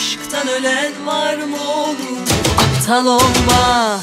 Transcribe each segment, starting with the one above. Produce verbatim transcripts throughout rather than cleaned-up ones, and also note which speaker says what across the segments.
Speaker 1: Aşktan ölen var mı oğlum? Aptal olma.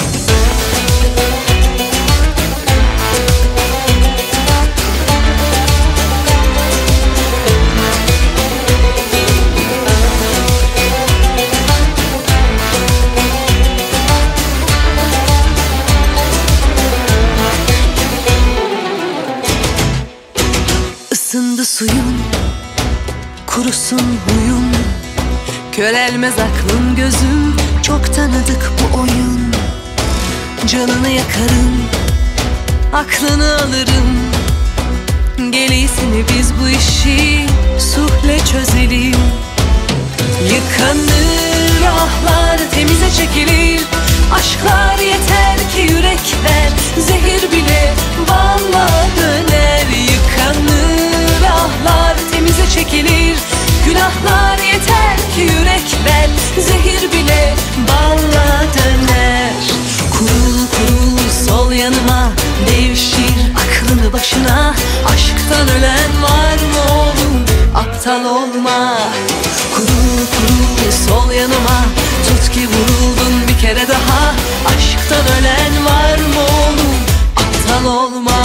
Speaker 1: Isındı suyun, kurusun huyun, körelmez aklın gözüm. Çok tanıdık bu oyun. Canını yakarım, aklını alırım. Gel iyisini biz bu işi suhle çözelim. Yıkanır ahlar, temize çekilir. Aşklar yeter ki yürekler, zehir bile balla döner. Yıkanır ahlar, temize çekilir. Günahlar yeter ki yürekler, zehir bile balla döner. Kurul kurul sol yanıma, devşir aklını başına. Aşktan ölen var mı oğlum? Aptal olma. Kurul kurul sol yanıma, tut ki vuruldun bir kere daha. Aşktan ölen var mı oğlum? Aptal olma.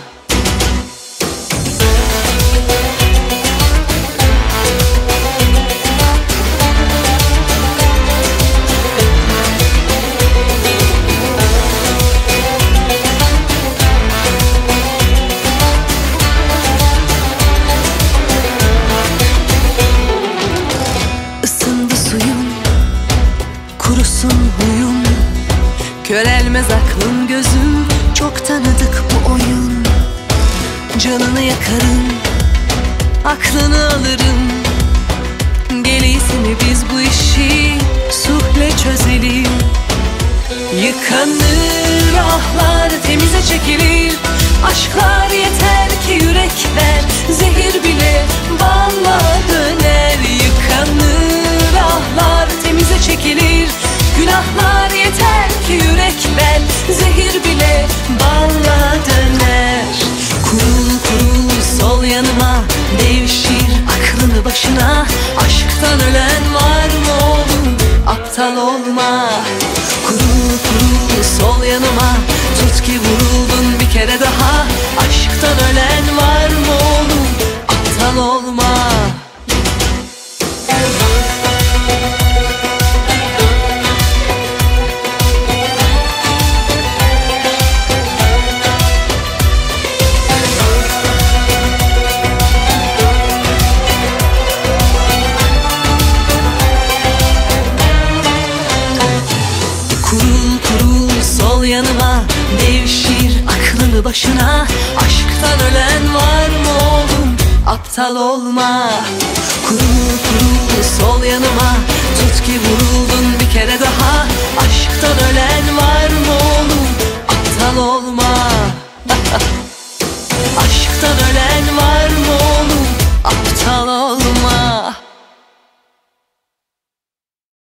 Speaker 1: Kurusun huyum, körelmez aklın gözüm. Çok tanıdık bu oyun. Canını yakarım, aklını alırım. Gel iyisini biz bu işi suhle çözelim. Yıkanır ahlar, temize çekilir. Aşklar yeter ki yürekler, zehir bile balla döner. Yıkanır ahlar, temize çekilir. Günahlar yeter ki yürekler, zehir bile balla döner. Kurul kurul sol yanıma, devşir aklını başına. Aşktan ölen var mı oğlum? Aptal olma. Kurul kurul sol yanıma, tut ki vuruldun bir kere daha. Aşktan ölen var mı oğlum? Aptal olma. Kurul kurul sol yanıma, devşir aklını başına. Aşktan ölen var mı oğlum? Aptal olma. Kurul kurul sol yanıma, tut ki vuruldun bir kere daha. Aşktan ölen var mı oğlum? Aptal olma. Aşktan ölen var.